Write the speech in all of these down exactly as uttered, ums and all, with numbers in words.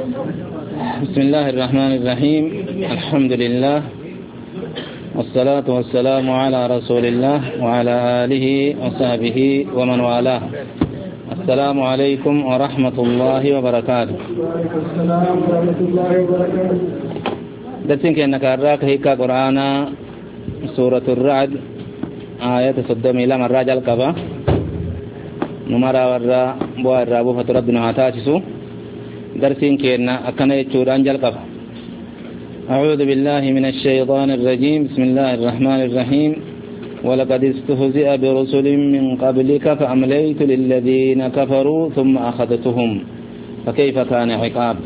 بسم الله الرحمن الرحيم. الحمد لله والصلاة والسلام على رسول الله وعلى آله وصحبه ومن والاه. السلام عليكم ورحمة الله وبركاته. السلام ورحمة الله وبركاته. دسين كأنك أراك هيك قرآن سورة الرعد آية صدمي لما الرجل كبا نمرا ورا بوا الرابو فتربنا هاتاسسو درسين كأن أكنا يتشوران جل كبا. أعوذ بالله من الشيطان الرجيم. بسم الله الرحمن الرحيم. ولقد استهزئ برسل من قبلك فأمليت للذين كفروا ثم أخذتهم فكيف كان عقاب.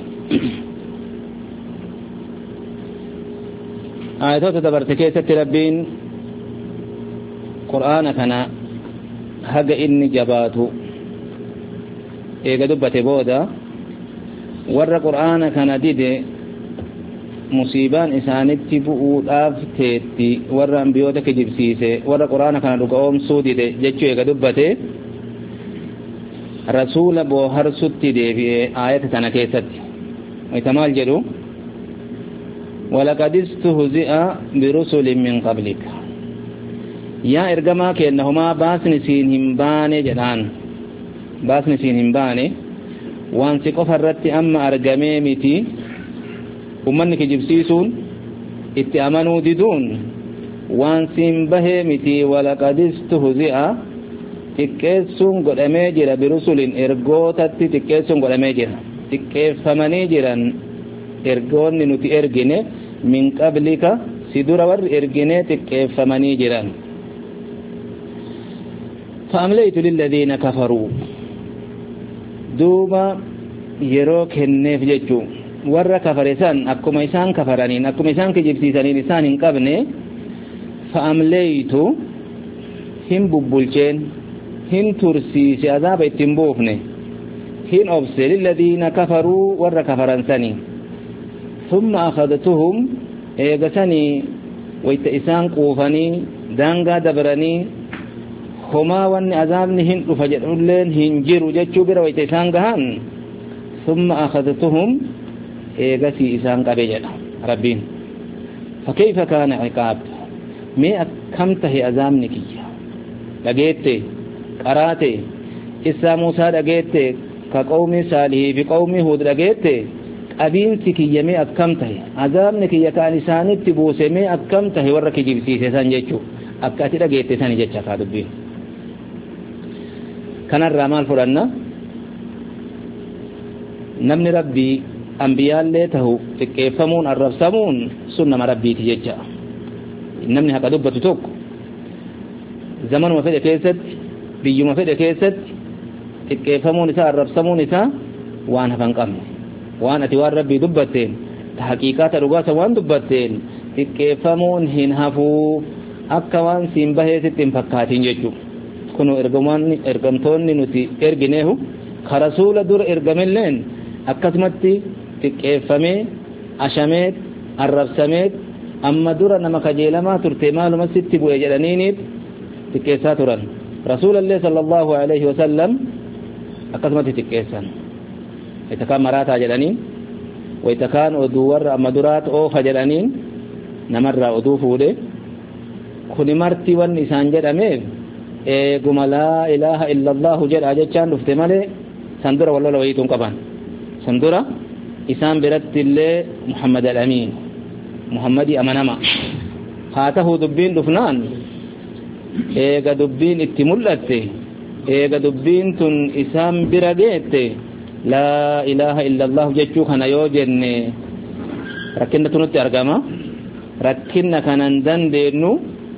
آيات تبرتكيسة ربين قرآن كان هج إني جباته إيجا دبت بودا ور قرآن كان ديد مصيبان إسانتي بؤوداف تيتي ور أنبيوتك جبسيسي ور قرآن كان رقوم سودي دي جيشو إيجا دبت رسول بوهر ستي دي في آيات كان كيست ويتمال جدو ولقد استهزئ برسل من قبلك يا إرجما كأنهما باسن سين همباني جدان باسن سين همباني وانسي قفرت أما أرجمي متي ومنك جبسيسون اتأمنوا ددون وانسي به متي ولقد استهزئ تكيسون قد أميجر برسل إرجوتت تكيسون قد أميجر تكيف فمني جران إرجون نتي إرجنه من قبلك سدور ور إرجنه تكيف فمني جران فأمليت للذين كفروا دوبا يروك النف جتو ور كفرسان أكما إسان كفرانين أكما إسان كجبسيسانين إسان انقبني فأمليت هم ببولشين هم ترسيس عذاب اتنبوفني هم أبسل للذين كفروا ور كفرانساني ثم أخذتهم إيغساني ويت إسان قوفاني دانغا دبراني هما وان عذابنهم رفجرولين هنجروا جتشو برا ويت إسان قهان ثم أخذتهم إيغسي إسان قبيجل ربين فكيف كان عقاب مي أكمته عذابنك لقيت قرات إسا موسى لقيت كقوم صالح بقوم هود لقيت أبين سكية مي أكمته عذابنك يكان إساني تبوسي مي أكمته ورك جبسيسي سانجيشو أكاتي لقيت ساني جتشا كادبين كان الرمال فرنا نمني ربي أنبياء ليته تكيفمون الرفسمون سنة ربي تججا نمني هكا دبة توك زمن ما فيد كيست بيو ما فيد كيست تكيفمون إساء الرفسمون إساء وانا فانقم وانا توار ربي دبتين تحقيقات رقاسة وان دبتين تكيفمون هنهفو akka waan siin bahee sittiin fakkaatiin jechuudha. Kunu ergamoonni ergamtoonni nuti ergineehu karasuula dura ergamilleen akkasumatti xiqqeeffamee ashamee arrabsamee amma dura nama kajeelamaa turte maaluma sitti bu'e jedhaniiniif xiqqeessaa turan. Rasuulallee sallallahu alaihi wasallam akkasumatti xiqqeessan. Itakaan maraataa jedhaniin wayitakaan oduu warra amma duraat oofa jedhaniin namarraa oduu fuudhee kuni marti wanni isaan jedhameef eeguma laa ilaaha illallahu jedha jechaan dhufte malee sandura wallola wayituun qaban sandura isaan biratti illee muhammad al-amiin muhammadi amanama haa ta'u dubbiin dhufnaan eega dubbiin itti mul'atte eega dubbiin tun isaan bira geette laa ilaaha illallahu jechuu kana yoo jenne rakkinatu nutti argama rakkinna kanan dandeenyu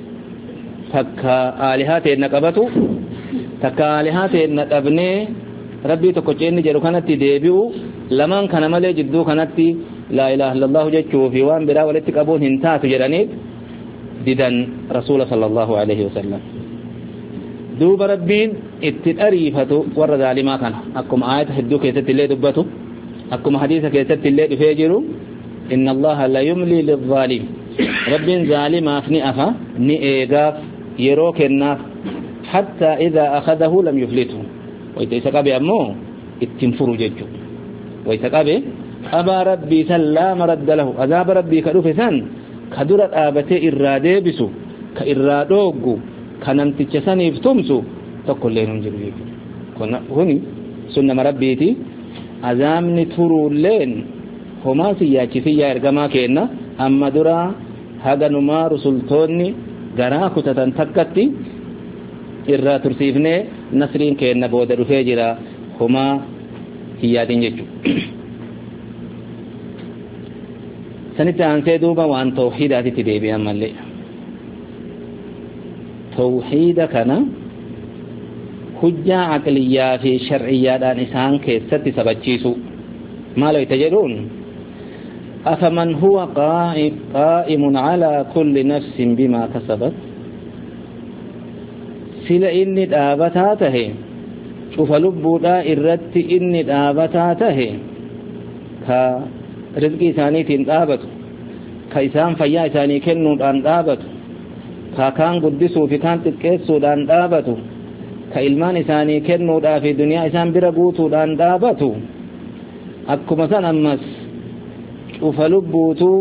takka aalihaateenna qabatu takka aalihaateenna dhabnee rabbii tokkocheenni jedhu kanatti deebi'u lamaan kana malee jidduu kanatti laa ilaaha illallahu jechuu fi waan biraa walitti qabuun hin taatu jedhaniif didan rasuula sallallahu alaihi wasallam. duuba rabbiin itti dhariifatu warra zaalimaa kana akkuma aayata hedduu keessatti illee dubbatu akkuma hadiisa keessatti illee dhufee jiru inna allaha la yumli lizzalim rabbiin zaalimaaf ni afa ni eegaaf yeroo kennaaf hatta idha akhadahu lam yuflithu wayta isa qabe ammoo ittin furu jechuudha wayta qabe أبا ربي سلا مرد له عذاب ربي كدوف سن كدرت آبته إرادة بسو كإرادوغو كنمتجسني فتمسو تقول لهم جريك كنا هني سنة مربيتي عذامني ترو لين هما سياچي سيا ارغما كينا أما درا هغنما رسولتوني غرا كتتن تكتي إرا ترسيفني نسرين كينا بودر فيجرا هما هيادين جيجو سنتا أنسي دوبا وان توحيداتي تديبي أمالي توحيد كان حجة عقلية في شرعية دان إسان كيست سبتشيسو ما لو يتجدون أفمن هو قائم, قائم على كل نفس بما كسبت سلا إني دابتاته شوف لبو دا إردت إني دابتاته كرزقي ثاني تندابت كإسان فيا ثاني كنو دان دابت كان قدسو في كان تكيسو دان دابتو كإلمان ثاني كنو دا في دنيا إسان برقوتو دان دابتو أكو مثلا أمس شوف لبوتو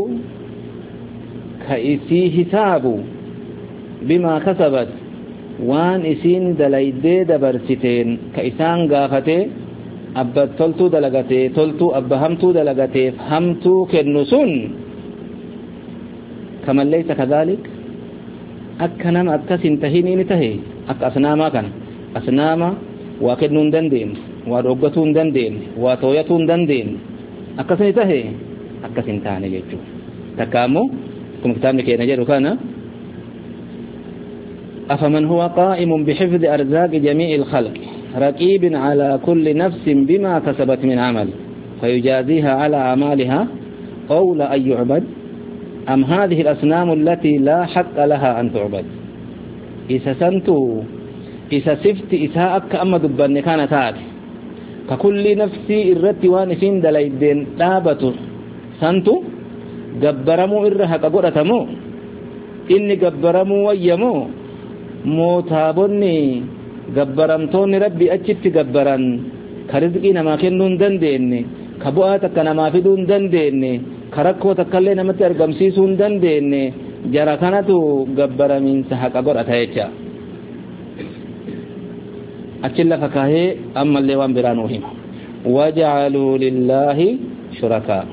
كإسي حسابو بما كسبت وان إسين دلائدي دبرستين كإسان غافته أبا تلتو دلغته تلتو أبا همتو دلغته همتو كنسون كمن ليس كذلك أكنم أكسن تهيني نتهي أك أسناما كان أسناما وكنون دندين ودوغتون دندين وتويتون دندين أكسن تهي أكسن تاني جيجو تكامو كم كتابني كي نجرو كان أفمن هو قائم بحفظ أرزاق جميع الخلق رقيب على كل نفس بما كسبت من عمل فيجازيها على أعمالها قول أن يعبد أم هذه الأصنام التي لا حق لها أن تعبد إذا سنتو إذا سفت إذا أك أما دبان كانت هذه ككل نفسي إرتي وانسين دلائدين دابتو سنتو قبرمو إرها كقرتمو إني قبرمو ويمو موتابني قبرمتوني ربي أجبت قبران كرزقي نما كنون دنديني كبؤاتك نما فدون دنديني karakkoo takkallee namatti argamsiisuu hin dandeenye jara kanatu gabbaraminsa haqa godhata jecha achi lafa kaahee ammallee waan biraa nuu hima waja'aluu lillaahi shurakaa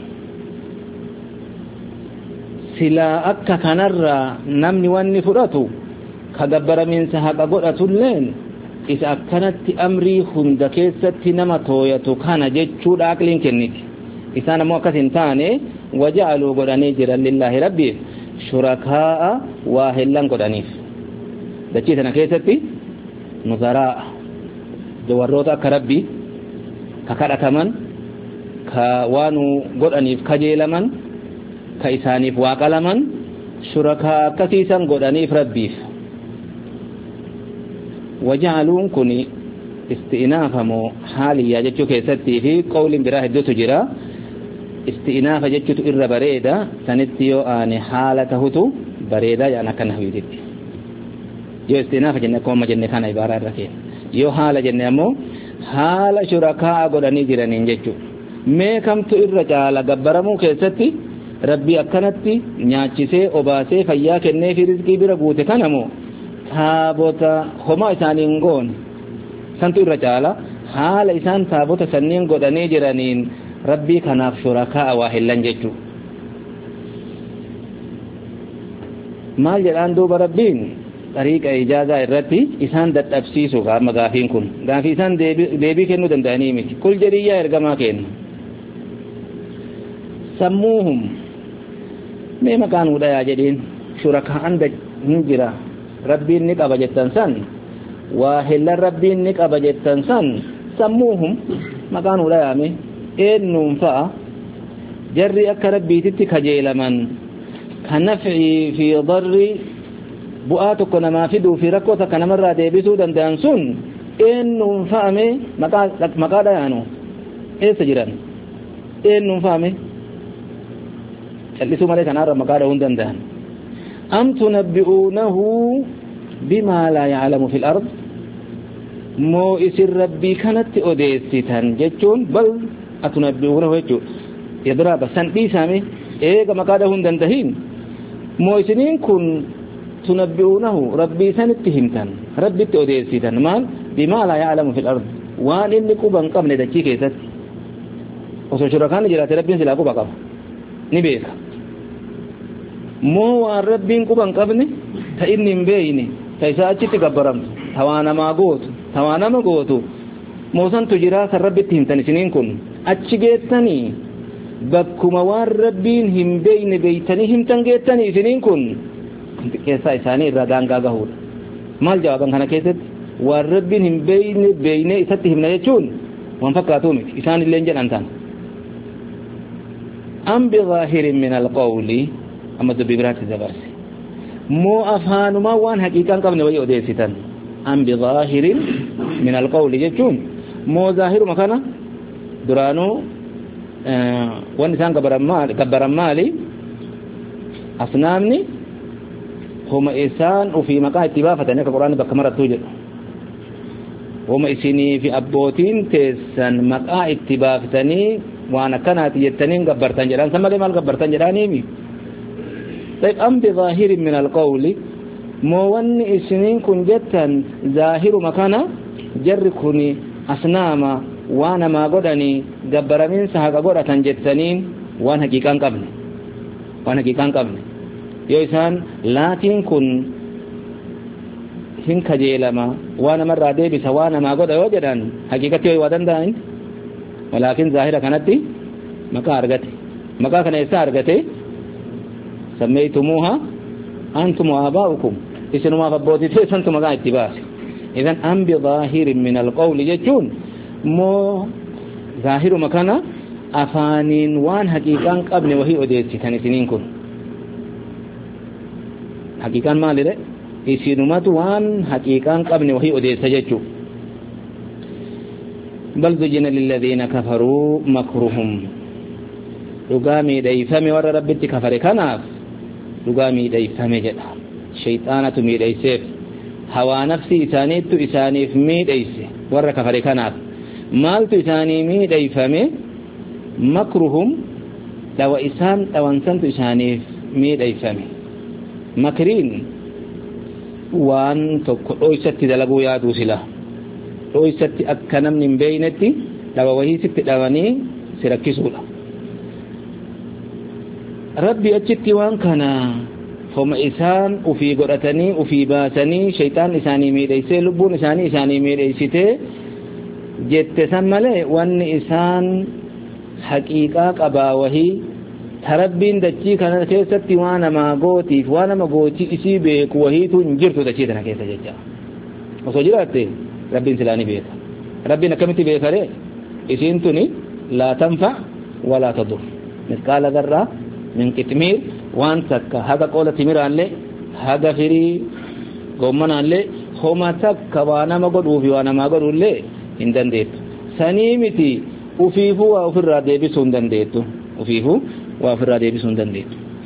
silaa akka kanarraa namni wanni fudhatu ka gabbaraminsa haqa godhatulleen isa akkanatti amrii hunda keessatti nama tooyatu kana jechuudha aqliin kenniti isaan ammoo akkas hin taane وجعلوا قراني جرا لله ربي شركاء واهلا قرانيف دچيتنا كيستي نظراء جواروتا كربي ككرتمن كوانو قرانيف كجيلمن كإسانيف واقلمن شركاء كثيسا قرانيف ربي وجعلوا كني استئنافمو حاليا جچو كيستي في قول براه دو تجرا استئناف جچتو إر بريدا سنتيو آني حالته بريدا يعني كان هويدت يو استئناف جنة كوما جنة كان عبارة ركين يو حال جنة مو حال شركاء قدني جرانين جچو مي كم تو إر جالا غبرمو كيستي ربي أكنتي نياچسي اوباسي فيا كنه في رزقي برغوته كانمو تابوتا هما إسانين غون سنتو إر جالا حال إسان تابوتا سنين قدني جرانين ربي كناف شركاء واهلن جچو مال جلان دوب ربين طريق اجازه الرتي اسان دتبسيسو غا مغافين كن غافي سان ديبي ديبي كنو دنداني مي كل جريا ارغما كين سموهم مي مكان ودايا جدين شركاء عند نجرا ربين نيك ابجتن سن واهل ربين نيك ابجتن سن سموهم مكان ودايا مي إنهم فا جري أكربي تتك جيلمن كنفعي في ضر بؤاتك نما فدو في ركوتك نمرة ديبسو دندانسون إنهم فامي مقادة يانو إيه سجران إنهم فامي اللي مالك نارا مقادة هندندان أم تنبئونه بما لا يعلم في الأرض مو إسر ربي كانت أديستان جتون بل أتنبئونه وجو يدرى بسن ديسامي ايغا مقاده هندنتهين موسنين كن تنبئونه ربي سنتهمتن ربي توديسيتن مال بما لا يعلم في الارض وان اني قبن قبل دچي كيست وسشركان جرات ربي سلا قبا قبا نبيك مو ربي قبن قبني فاني مبيني فايساچي تغبرم توانا ما غوت توانا ما غوتو موسن تجرا ربي تهمتن سنين كن اچي گيتني بكما وان ربين هم بين بيتني هم تنگيتني سنين كن كيسا إساني الردان قاقهود مال جوابا كان كيست والربين هم بين بين إساتهم نيجون وانفقاتومك إساني اللي انجل أنتان أم بظاهر من القول أما الزبيبرات الزبارسي مو أفهان ما وان حقيقا قبل ويؤ ديستان أم بظاهر من القول يجون مو ظاهر مكانا درانو آه وان إسان قبران مالي أصنامني هم إنسان وفي مقام اتبافة يعني القرآن بكمرة توجد هم إسيني في أبوتين تسن مقام اتبافتني وانا كانت يتنين قبرتان جران سمى لما القبرتان جراني مي طيب أم بظاهر من القول موان إسنين كن جتا ظاهر مكانا جركني أصناما وانا ما قدني قبرمين سحق قدرة جتنين وانا حقيقان قبل وانا حقيقان قبل yoo isaan laatiin kun hin kajeelama waan namarraa deebisa waan namaa godha yoo jedhan haqiiqatti yoo waa danda'an walaakin zaahira kanatti maqaa argate maqaa kana eessaa argate sammeeytumuuha antum wa abaa'ukum isinumaaf abbootii teessantu maqaa itti baase idan am bidaahirin min alqawli jechuun moo zaahiruma kana afaaniin waan haqiiqaan qabne wahii odeessitan isiniin kun haqiqan maalire isinumatu waan haqiqan qabne wahi odeessa jechu bal zujina lil ladina kafaru makruhum dugami dayfame war rabbitti kafare kanaaf dugami dayfame jedha shaytaanatu miidhaysef hawa nafsi isaaniitu isaaniif miidhayse warra kafare kanaaf maaltu isaanii miidhayfame makruhum dawa isaan dawansantu isaaniif miidhayfame makriin waan tokko dhoysatti dalaguu yaaduu sila dhoysatti akka namni hin beeynetti dhawa wahii sitti dhawanii si rakkisuudha rabbi achitti waan kana homa isaan ufii godhatanii ufii baasanii shaytaan isaanii miidhaysee lubbuun isaanii isaanii miidhaysitee jette san malee wanni isaan haqiiqaa qabaa wahii tarabbiin dachii kana keessatti waan namaa gootiif waan nama gootii isii beeku wahiitu hin jirtu dachii tana keessa jecha osoo jiraatte rabbiin silaani beeka rabbiin akkamitti beekare isiin tuni laa tanfa walaa tadur misqaala dharraa min qitmiir waan takka haga qoola timiraallee haga firii goommanaallee homa takka waa nama godhuufi waa namaa godhullee hin dandeettu sanii miti ufiifuu waa ofirraa deebisuu hin dandeettu ufiifuu وافر هذه بسون دندي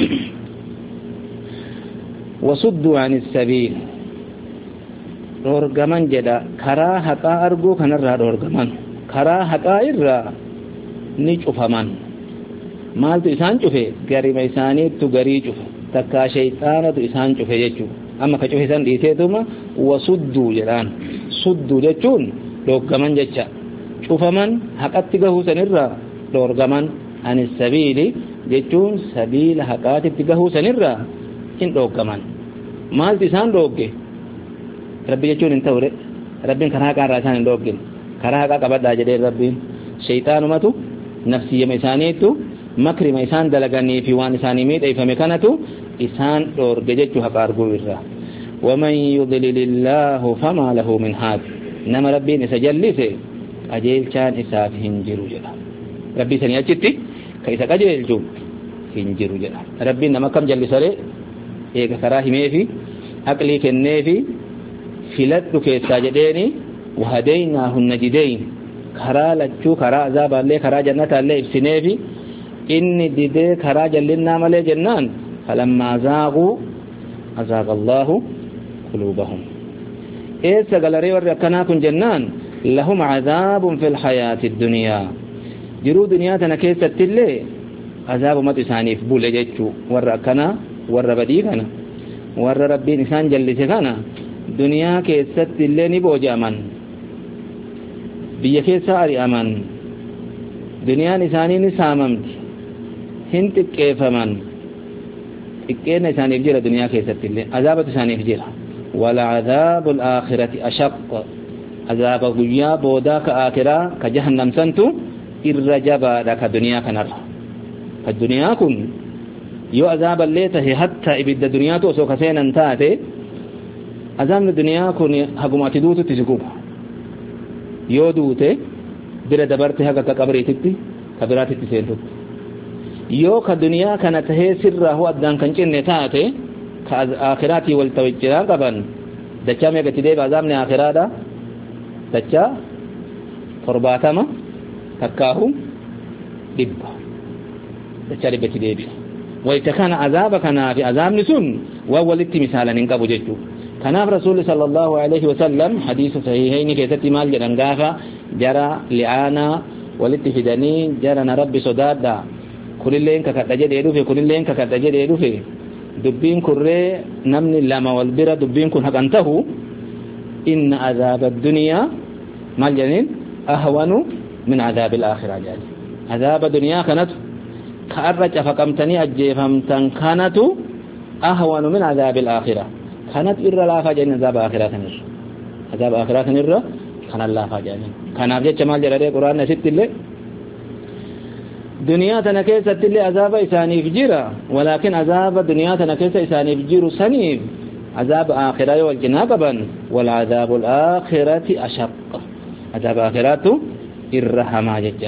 وصدوا عن السبيل دورغمان جدا كرا حقا ارغو كنرا دورغمان كرا حقا إرا نيچوفمان مالتو إسان چوفه غري ميساني تو غري چوفه تكا شيطان تو إسان چوفه جچو أما كچوفه إسان ديته دوما وصدوا جلان صدوا جچون دورغمان جچا چوفمان حقا تغهو سنرا دورغمان عن السبيل jechuun sabiila haqaatitti gahuu sanirraa hin dhooggaman maalti isaan dhoogge rabbi jechuun hin ta'ure rabbiin karaa haqaa irraa isaan hin dhooggin karaa haqaa qabadhaa jedhee rabbiin shayxaanumatu nafsiyyama isaaniitu makrima isaan dalaganii fi waan isaanii miidhayfame kanatu isaan dhoorge jechuu haqa arguu irraa waman yudlilillaahu famaa lahu min haad nama rabbiin isa jallise qajeelchaan isaaf hin jiru jedha rabbii sanii achitti كيسا قجلجو hinjiru jedha rabbiin nama kam jallisare eega karaa himeefi aqlii kenneefi filadhu keessaa jedheeni wahadaynaahu najidayn karaa lachuu karaa azaaballee karaa jannataallee ibsineefi inni didee karaa jallinnaa malee jennaan falammaa zaaquu azaaqa allaahu quluubahum eessa galaree warri akkanaa kun jennaan lahum cadaabun fi lhayaati ddunyaa jiruu duniyaa tana keessattillee عذاب مت إسانيف بول جتشو ورّا كنا ورّا بدي كنا ورّا ربي إنسان جلس كنا دنيا كيست اللي نبوج أمان بيا كيساري أمان دنيا نساني نساممت هنت كيف أمان إكين إسانيف جرى دنيا كيست اللي عذاب إسانيف جرى ولا عذاب الآخرة أشق عذاب قيا بودا كآخرة كجهنم سنتو الرجبا لك دنيا كنر الدنيا كن يو عذاب الليته حتى إبدا دنيا تو سو كسين انتاته عذاب الدنيا كن حكومات دوت تسكوب يو دوته بلا دبرت حق كبريتتي كبرات تسينتو يو كدنيا كانت هي سر هو ادان كنچن تاته كآخراتي والتوجرا قبن دچا مي گتي دي عذاب نے آخرادا دچا قرباتما تكاهم دبا دچاري بتي ديبي ويتكان عذابك انا في عذاب نسون وولدت مثالا انقبو جچو كان رسول صلى الله عليه وسلم حديث صحيحين كيتتي مال جدنغافا جرى لعانا ولدت فدني جرى ربي صدادا كل اللين ككدجه ديدو في كل اللين ككدجه ديدو في دبين كره نمن لما والبرا دبين كن حقنته ان عذاب الدنيا مال جنين اهون من عذاب الآخرة جال عذاب الدنيا كانت كأرج فقمتني أجيفمتن كانت أهون من عذاب الآخرة كانت إرى لا فاجئين عذاب آخرة نر عذاب آخرة نر كان الله فاجئين كان أبجد جمال جلالي قرآن نسيت اللي دنيا تنكيسة اللي عذاب إساني فجيرا ولكن عذاب دنيا تنكيسة إساني فجير سنيف عذاب آخرة والجنابا والعذاب الآخرة أشق عذاب آخرة الرحمة ججا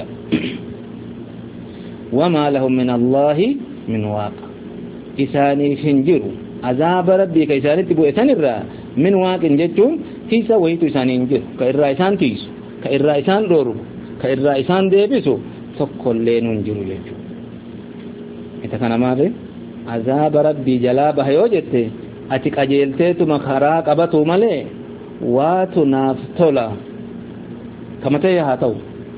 وما لهم من الله من واقع إساني فنجر عذاب ربي كإساني تبو إسان الرا من واقع ججون تيسا ويتو إساني انجر كإرا إسان تيسو كإرا إسان رورو كإرا إسان ديبسو تقل لين انجر ججو إذا كان ماذا عذاب ربي جلابه يوجدت أتك أجيلتت مخراق أبتو ملي واتو نافتولا كما تيها تو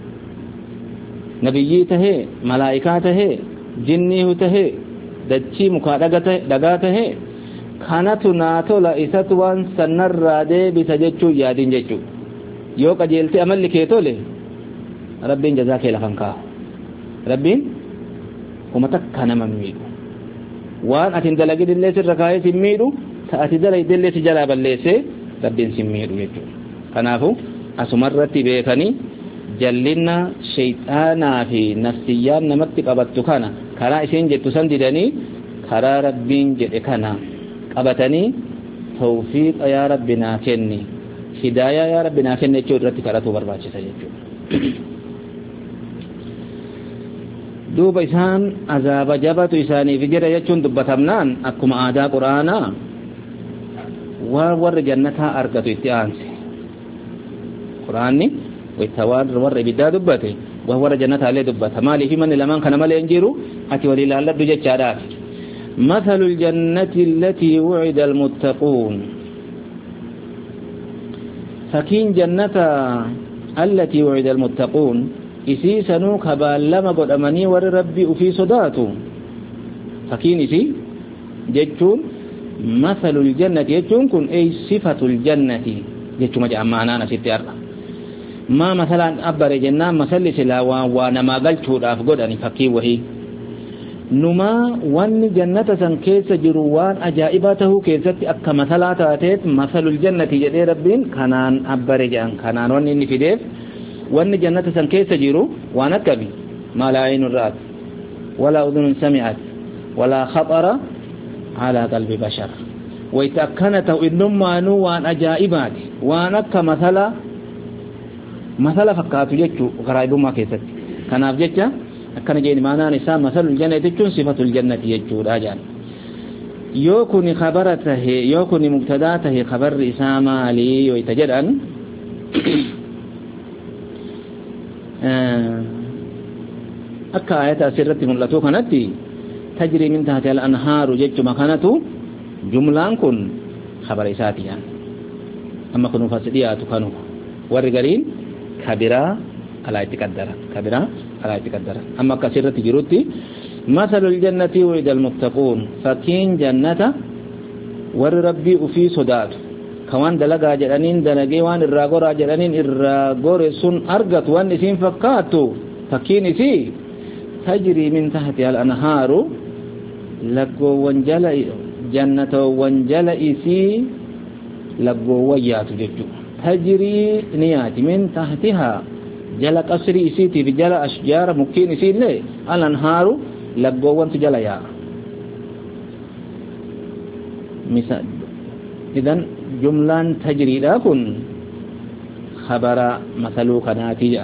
نبيي تهي ملائكة تهي جني تهي دچي مخادغت دغات تهي كانت ناتو لا اساتوان سنر رادي بسجچو يادين جچو يو قجلتي عمل لكيتوله ربين جزاك لخنكا ربين ومتك كان مميدو وان اتين دلغي دلي سركاي سميدو تاتي دلي دلي سجلا بلسه ربين سميدو يچو كنافو asumarratti beekani jallina shaytaana fi nafsiyyan namatti qabattu kana karaa isin jettu san didani karaa rabbiin jedhe kana qabatani tawfiq ya rabbina kenni hidayah ya rabbina kenni jechuu irratti karatu barbaachisa jechuudha duuba isaan azaaba jabatu isaaniif jira jechuun dubbatamnaan akkuma aadaa quraanaa waan warra jannataa argatu itti aanse قرآني ويتوار ور بدا دبته وهو جنة عليه دبته مالي في من لمن كان مال ينجرو أتي ولي الله دجى شارات مثل الجنة التي وعد المتقون فكين جنة التي وعد المتقون إسي سنوك هبالما قد أمني ور ربي في صداته فكين إسي جتون مثل الجنة جتون كن أي صفة الجنة جتون مجأ معنا نسيت أرى ما مثلا أبر جنة مثل سلا وانا ما قلت أفقد أني فكي وهي نما وان جنة سن كيس جروان أجائباته كيست أكا مثلا تاتيت مثل الجنة جدي ربين كانان أبر جان كانان وان نفيدف وان جنة سن كيس جرو وانا كبي ما لا عين رأت ولا أذن سمعت ولا خطر على قلب بشر ويتأكنته إنما نوان أجائبات وانا كمثلا مثلا فكاتو جچو غرايبو ما كيست كناف جچا كان جيني معنا نساء مثل الجنة تكون صفة الجنة يجو راجان يوكني خبرته يوكني مبتداته خبر إسامة لي ويتجدأن أكا آيات أسرت ملتو كانت تجري من تحت الأنهار جج مكانته جملان كن خبر إساتيان أما كنوا فاسديات كانوا ورقرين كبيرا على اتقدر كبيرا على اتقدر أما كسرت جروتي مثل الجنة وعد المتقون فكين جنة ور ربي وفي صدات كوان دلقا جلانين دلقي وان الراغورا جلانين الراغور سن أرغت وان اسين فكاتو فكين اسي تجري من تحتها الأنهار لقو وانجل جنة وانجل اسي لقو ويات ججو تجري نيات من تحتها جل قصري اسيتي في جل أشجار مكين اسي لي الأنهار لقو وانت جل يا مثال إذن جملان تجري لكن خبر مثلوك ناتجة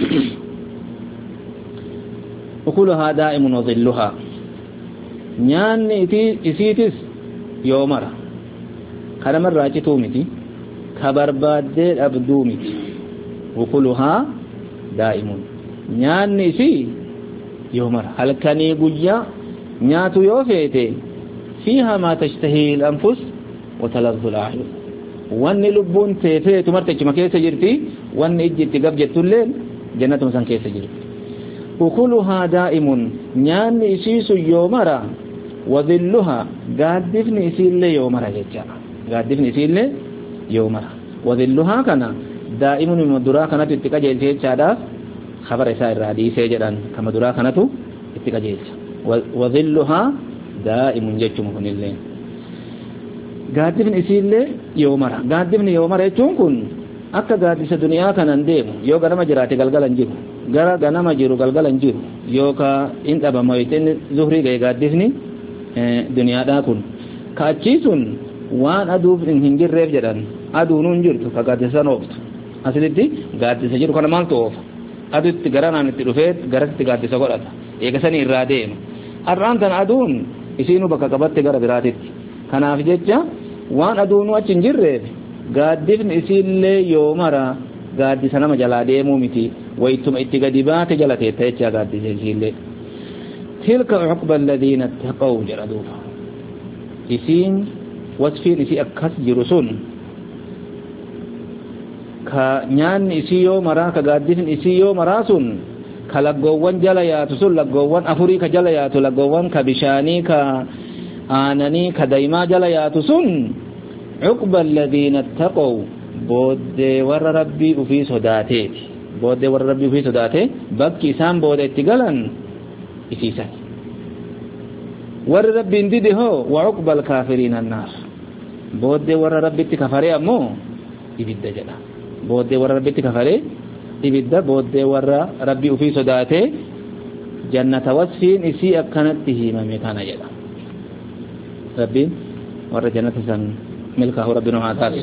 أكلها دائم وظلها نيان إسيتس يومرا كلمة راجتو متي خبر بعد أبدو متي أكلها دائم نيان إسي يومرا هل كان يقول نياتو يوفيتي فيها ما تشتهي الأنفس وتلذ الأعين وان لبون تيفي تمرتك ما كيس جرتي وان اجت قبجت الليل جنة مسان كيس جرتي وكلها دائم نيان إسيس يومرا وظلها قادفن إسيل يومرا جيجا قادفن إسيل يومرا وظلها كان دائم من درا كانت اتقا جيجا خبر إسائر رادي سيجران كما درا كانت اتقا جيجا وظلها دائم جيجا مكن الليل gaaddifni isiillee yoo mara gaaddifni yoo mara jechuun kun akka gaaddisa duniyaa kanan deemu yoo ganama jiraate galgalan jiru gara ganama jiru galgalan jiru yookaa in dhabama wayteen zuhrii ga'e gaaddifni duniyaadhaa kun ka achii sun waan aduuf hin jirreef jedhan aduunuun jirtu ka gaaddisan ooftu asilitti gaaddisa jiru kana maaltu oofa aduutti garanaan itti dhufeet garasitti gaaddisa godhata eegasanii irraa deema har'aan tan aduun isiinuu bakka qabatte gara biraatitti kanaaf jecha waan aduunu achi hin jirreef gaaddifni isiillee yoo mara gaaddisa nama jalaa deemuu miti waytuma itti gadi baate jala teetta jecha gaaddisa isiillee tilka uqba alladhiina ittaqaw jedha duuba isiin wasfiin isii akkas jiru sun ka nyaanni isii yoo maraa ka gaaddifni isii yoo maraa sun ka laggoowwan jala yaatu sun laggoowwan afurii ka jala yaatu laggoowwan ka bishaanii ka aananii ka daymaa jala yaatu sun uqba alladhiina ittaqaw booddee warra rabbii ufii sodaateeti booddee warra rabbii ufii sodaate bakki isaan booda itti galan isiisan warra rabbiin dide hoo wa uqba alkaafiriina annaar booddee warra rabbitti kafaree ammoo ibidda jedha booddee warra rabbitti kafaree ibidda booddee warra rabbii ufii sodaate jannata wasfiin isii akkanatti himame kana jedha ربين ور جنة سن ملكه ربنا هذا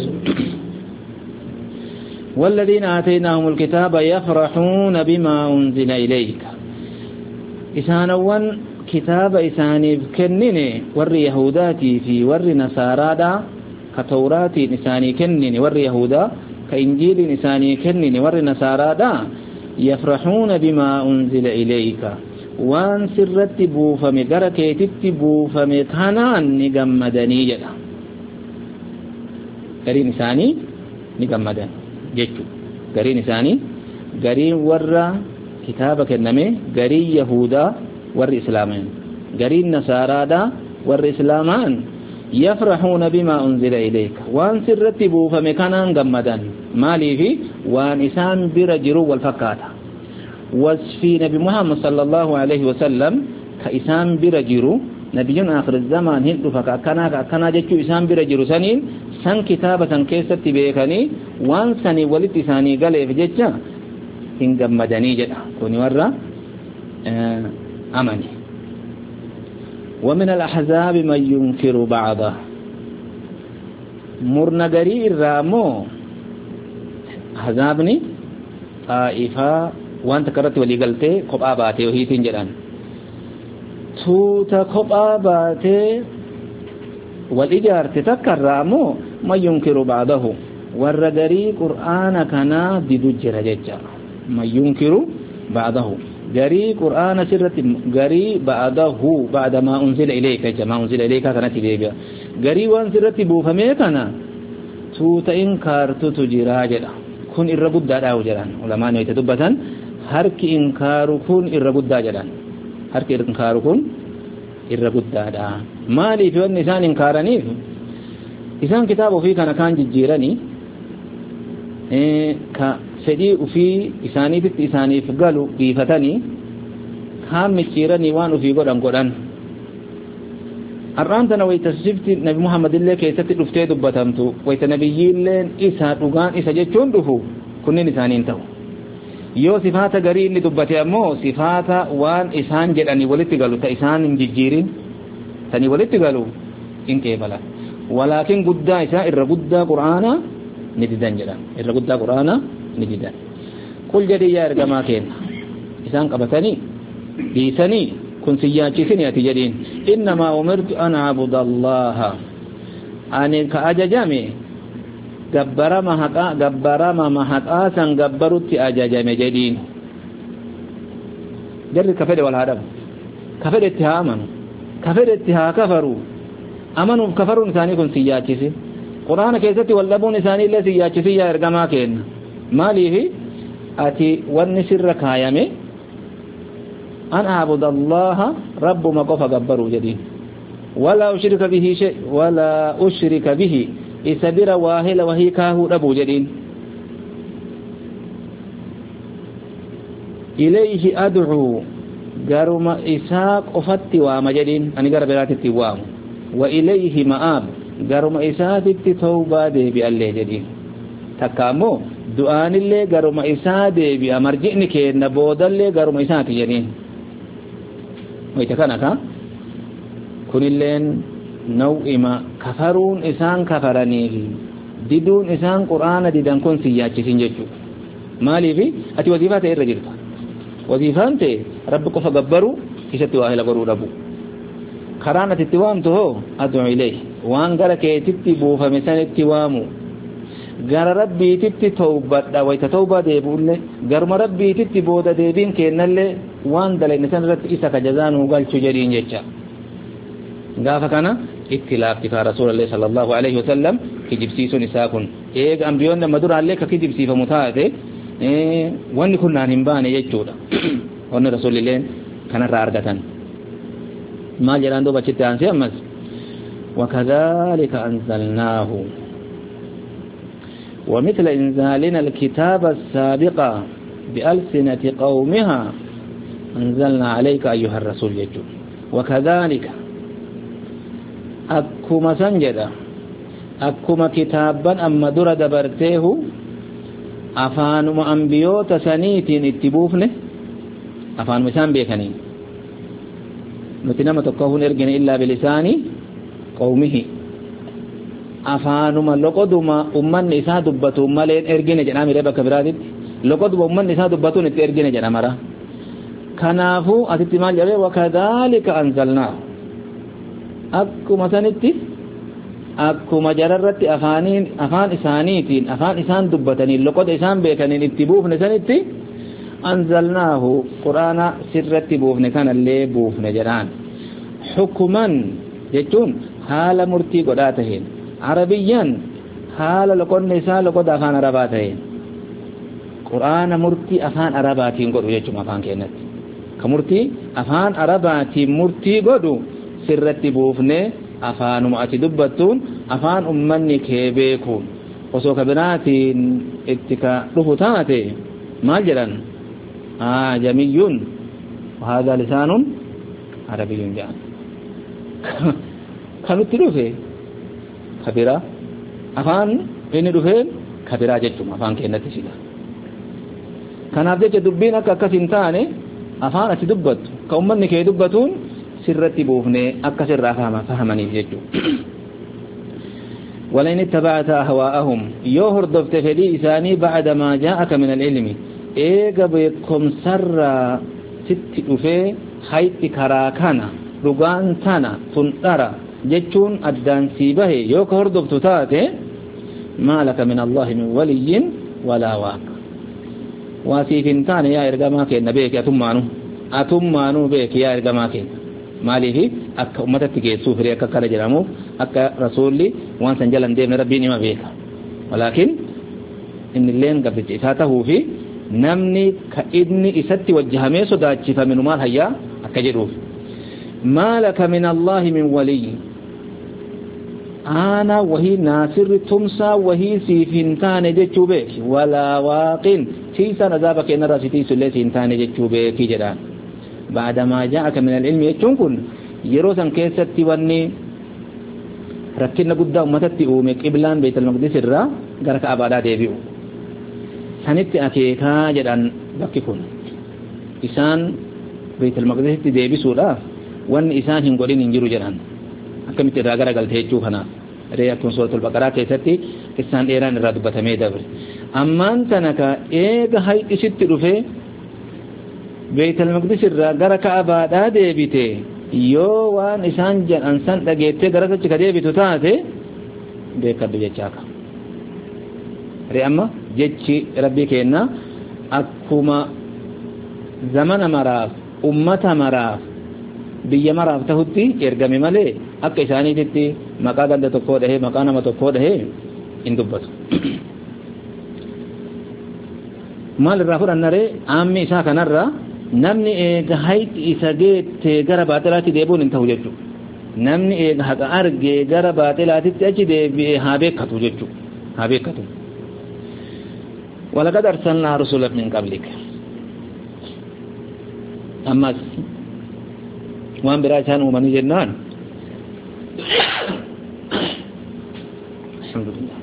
والذين آتيناهم الكتاب يفرحون بما أنزل إليك إسانوان كتاب إساني كنني ور يهوداتي في ور نصارادا كتوراتي إساني كنني ور يهودا كإنجيل إساني كنني ور نصارادا يفرحون بما أنزل إليك waan sirratti buufame gara keetitti buufame kanaan ni gammadanii jedha gariin isaanii ni gammadan jechuudha gariin isaanii gariin warra kitaaba kenname garii yahudaa warri islaamaan gariin nasaaraadhaa warri islaamaan yafrahuuna bimaa unzila ilayka waan sirratti buufame kanaan gammadan maaliifi waan isaan bira jiru wal fakkaata وصفي نبي محمد صلى الله عليه وسلم كإسام برجرو نبينا آخر الزمان هندو فكأكنا كأكنا جتشو إسام برجرو سنين سن كتابة سن كيسة بيكني وان سني ولد ساني قال إفجتشا إنقم مدني جدا كوني ورى آه أمني ومن الأحزاب من ينكر بعضه مرنقري الرامو حزابني طائفة وانت كرت ولي قلتي قبعة باتي وهي تنجلان توتا قبعة باتي والإجار تتكر رامو ما ينكر بعضه والرقري قرآن كنا بدجر ججر ما ينكر بعضه قري قرآن سرة قري بعضه بعد ما أنزل إليك ما أنزل إليك كانت بيبيا قري وان سرة بوفميكنا توتا إنكار تتجراجر كن إرقود دادا وجران علماء يتدبتان harki inkaaru kun irra guddaa jedhan harki inkaaru kun irra guddaadha maaliif wanni isaan inkaaraniif isaan kitaaba ofii kana kaan jijjiiranii ka fedhii ofii isaaniitti isaaniif galu dhiifatanii kaan micciiranii waan ofii godhan godhan arraan tana wayta sifti nabi Muhammad illee keessatti dhuftee dubbatamtu wayta nabiyyiilleen isa dhugaan isa jechuun dhufu kunniin isaaniin ta'u yoo sifaata garii inni dubbate ammoo sifaata waan isaan jedhanii walitti galu ta isaan hin jijjiirin tanii walitti galu in qeebala walaakin guddaa isaa irra guddaa qur'aana ni didan jedhan irra guddaa qur'aana ni didan qul jedhi yaa ergamaa kenna isaan qabatanii dhiisanii kun siyyaachisini ati jedhiin innamaa umirtu an a'budallaha ani ka ajajame gabbarama haqa gabbarama mahaqaa san gabbarutti ajajame jedhiin jarri ka fedhe wal haadhamu ka fedhe itti haa amanu ka fedhe itti haa kafaru amanuuf kafaruun isaanii kun siyyaachisi qur'aana keessatti wal dhabuun isaanii illee siyyaachisi yaa ergamaa kenna maaliifi ati wanni sirra kaayame an a'budallaha rabbuma qofa gabbaru jedhiin wala ushrika bihi shay wala ushrika bihi isabira wahila wahi kahu dabu jedin ilayhi ad'u garuma isaq ofatti wa majadin ani gar beratitti wa wa ilayhi ma'ab garuma isatitti tauba de bi alle jedin takamo du'anille garuma isade bi amarjini ke na bodalle garuma isati jedin wayta kana ka kunillen nau'ima kafaruun isaan kafaraniif diduun isaan qur'aana didan kun siyaachisin jechuudha maaliifi ati waziifaa ta'e irra jirta waziifaan ta'e rabbi qofa gabbaru isatti waa hela godhuu dhabu karaan ati itti waamtu hoo ad'u ilayhi waan gara keetitti buufame sanitti waamu gara rabbiititti tawbadha wayta tawbaa deebuulle garuma rabbiititti booda deebiin kennallee waan dalayne san irratti isa kajazaanuu galchu jedhiin jecha gaafa kana ittilaafti ka rasuulullah sallallahu alaihi wasallam kijibsiisuun isaa kun eega ambiyoonni amma duraallee ka kijibsiifamu taate wanni kun naan hin baane jechuudha wanni rasuulilleen kanarraa argatan maal jedhaan duuba achitti aansee ammas وكذلك أنزلناه ومثل إنزالنا الكتاب السابق بألسنة قومها أنزلنا عليك أيها الرسول يجو وكذلك akkuma san jedha akkuma kitaabban amma dura dabarteehu afaanuma ambiyoota saniitiin itti buufne afaanuma isaan beekanii nuti nama tokko hun ergine illaa bilisaanii qawmihi afaanuma loqoduma ummanni isaa dubbatu maleen ergine jedhaa miree bakka biraatitti loqoduma ummanni isaa dubbatuun itti ergine jedha mara kanaafuu asitti maal jedhee wakadhaalika anzalnaahu akkuma sanitti akkuma jararratti afaaniin afaan isaaniitiin afaan isaan dubbatanii loqoda isaan beekaniin itti buufne sanitti anzalnaahu qur'aana sirratti buufne kanallee buufne jedhaan hukuman jechuun haala murtii godhaa taheen arabiyyan haala loqonni isaa loqoda afaan arabaa taheen qur'aana murtii afaan arabaatiin godhu jechuun afaan keenyatti ka murtii afaan arabaatiin murtii godhu sirratti buufne afaanuma ati dubbattuun afaan ummanni kee beekuun osoo kabiraatiin itti ka dhufu taate maal jedhan ajamiyyun وهذا لسان عربي جاء kanutti dhufe kabira afaan inni dhufe kabira jechuun afaan keenyatti sila kanaaf jecha dubbiin akka akkas hin taane afaan ati dubbattu ka ummanni kee dubbatuun sirratti buufne akka sirraa fahamaniif jechuudha ولئن اتبعت أهواءهم يهر ضفت فدي إساني بعد ما جاءك من العلم إيقا بكم سر ست أفي حيث كراكنا رغان تنا تنطر جتون أدان سيبه يوك هر ضفت تاتي ما لك من الله من ولي ولا واق واسيف تاني يا إرقاماك النبيك أتمانو أتمانو بيك يا إرقاماك maaliifi akka ummatatti geessuuf hiree akka kana jedhamuuf akka rasuulli waan san jalan deemne rabbiin ima beeka walaakin innilleen gabricha isaa tahuu fi namni ka inni isatti wajjahamee sodaachifame numaal hayyaa أكجروف ما لك من الله من ولي أنا وهي ناصر تمسى وهي سيفنتان جتشوبك ولا واقن تيسا نذابك إن راسيتي سلي سيفنتان جتشوبك جدان بعدما جاءك من العلم يتشنكن يروسا كيستي واني ركنا قد أمتتي أومك إبلان بيت المقدس الرا غرك أبادا ديبيو سنتي أكيكا جدان بكيكون إسان بيت المقدس ديبي سولا وان إسان هنقولين انجرو جدان akkamitti irraa gara galtee jechuu kana ree akkuma suuratul baqaraa keessatti isaan dheeraan irraa dubbatamee dabre ammaan tanaka eega hayxisitti dhufe beetul maqdis irraa gara ka'abaadhaa deebite yoo waan isaan jedhan san dhageettee gara sachi ka deebitu taate beekadhu jechaaka ree amma jechi rabbii kenna akkuma zamana maraaf ummata maraaf biyya maraaf tahutti ergame malee akka isaaniitti maqaa ganda tokkoo dhahee maqaa nama tokkoo dhahee hin dubbatu maal irraa fudhannaree aammi isaa kanarraa namni eega hayti isa geette gara baaxilaatti deebuun hin ta'u jechuu namni eega haqa argee gara baaxilaatitti achi deebi'ee haa beekatu jechuu haa beekatu walaqad arsalnaa rusulan min qablik ammas waan biraa isaan uumanii jennaan alhamdulillah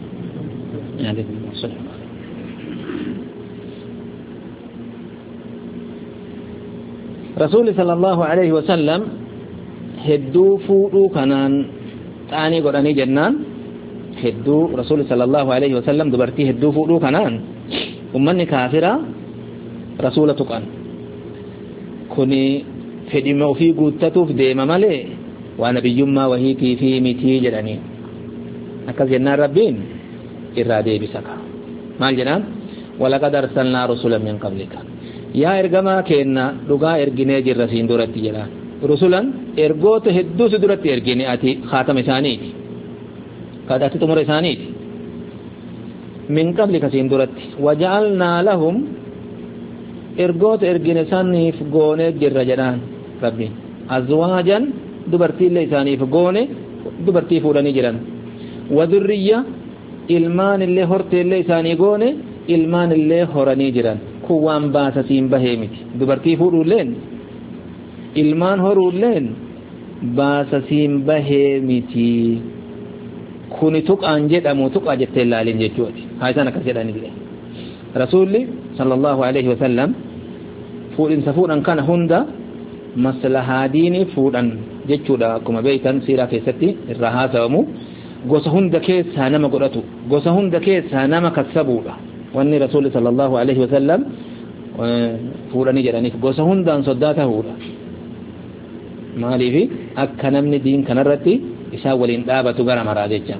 رسول صلى الله عليه وسلم هدو فودو كانان تاني قراني جنان هدو رسول صلى الله عليه وسلم دبرتي هدو فودو كانان ومن كافرة رسولة كان كوني fedhima ofii guuttatuuf deema malee waa nabiyyummaa wahiitii fi mitii jedhanii akkas jennaan rabbiin irraa deebisa ka maal jedhaan walaqad arsalnaa rusulan min qablika yaa ergamaa keenna dhugaa erginee jirra siin duratti jedhaan rusulan ergoota hedduu si duratti ergine ati khaatama isaaniiti kadhatti xumura isaaniiti min qablika siin duratti waja'alnaa lahum ergoota ergine saniif goonee jirra jedhaan rabbi azwaajan dubartii illee isaaniif goone dubartii fuudhanii jiran wadurriyya ilmaan illee hortee illee isaanii goone ilmaan illee horanii jiran kun waan baasasiin bahee miti dubartii fuudhuulleen ilmaan horuulleen baasasiin bahee miti kuni tuqaan jedhamu tuqaa jettee ilaalin jechuudha haa isaan akkas jedhanillee rasuulli sallallahu alaihi wasallam fuudhinsa fuudhan kana hunda maslahaa diinii fuudhan jechuudha akkuma beektan siiraa keessatti irraa haasawamu gosa hunda keessaa nama godhatu gosa hunda keessaa nama kassabuudha wanni rasuulli sallallahu alaihi wasallam fuudhanii jedhaniif gosa hundaan soddaa ta'uudha maaliif akka namni diin kanarratti isaa waliin dhaabatu gara maraa jecha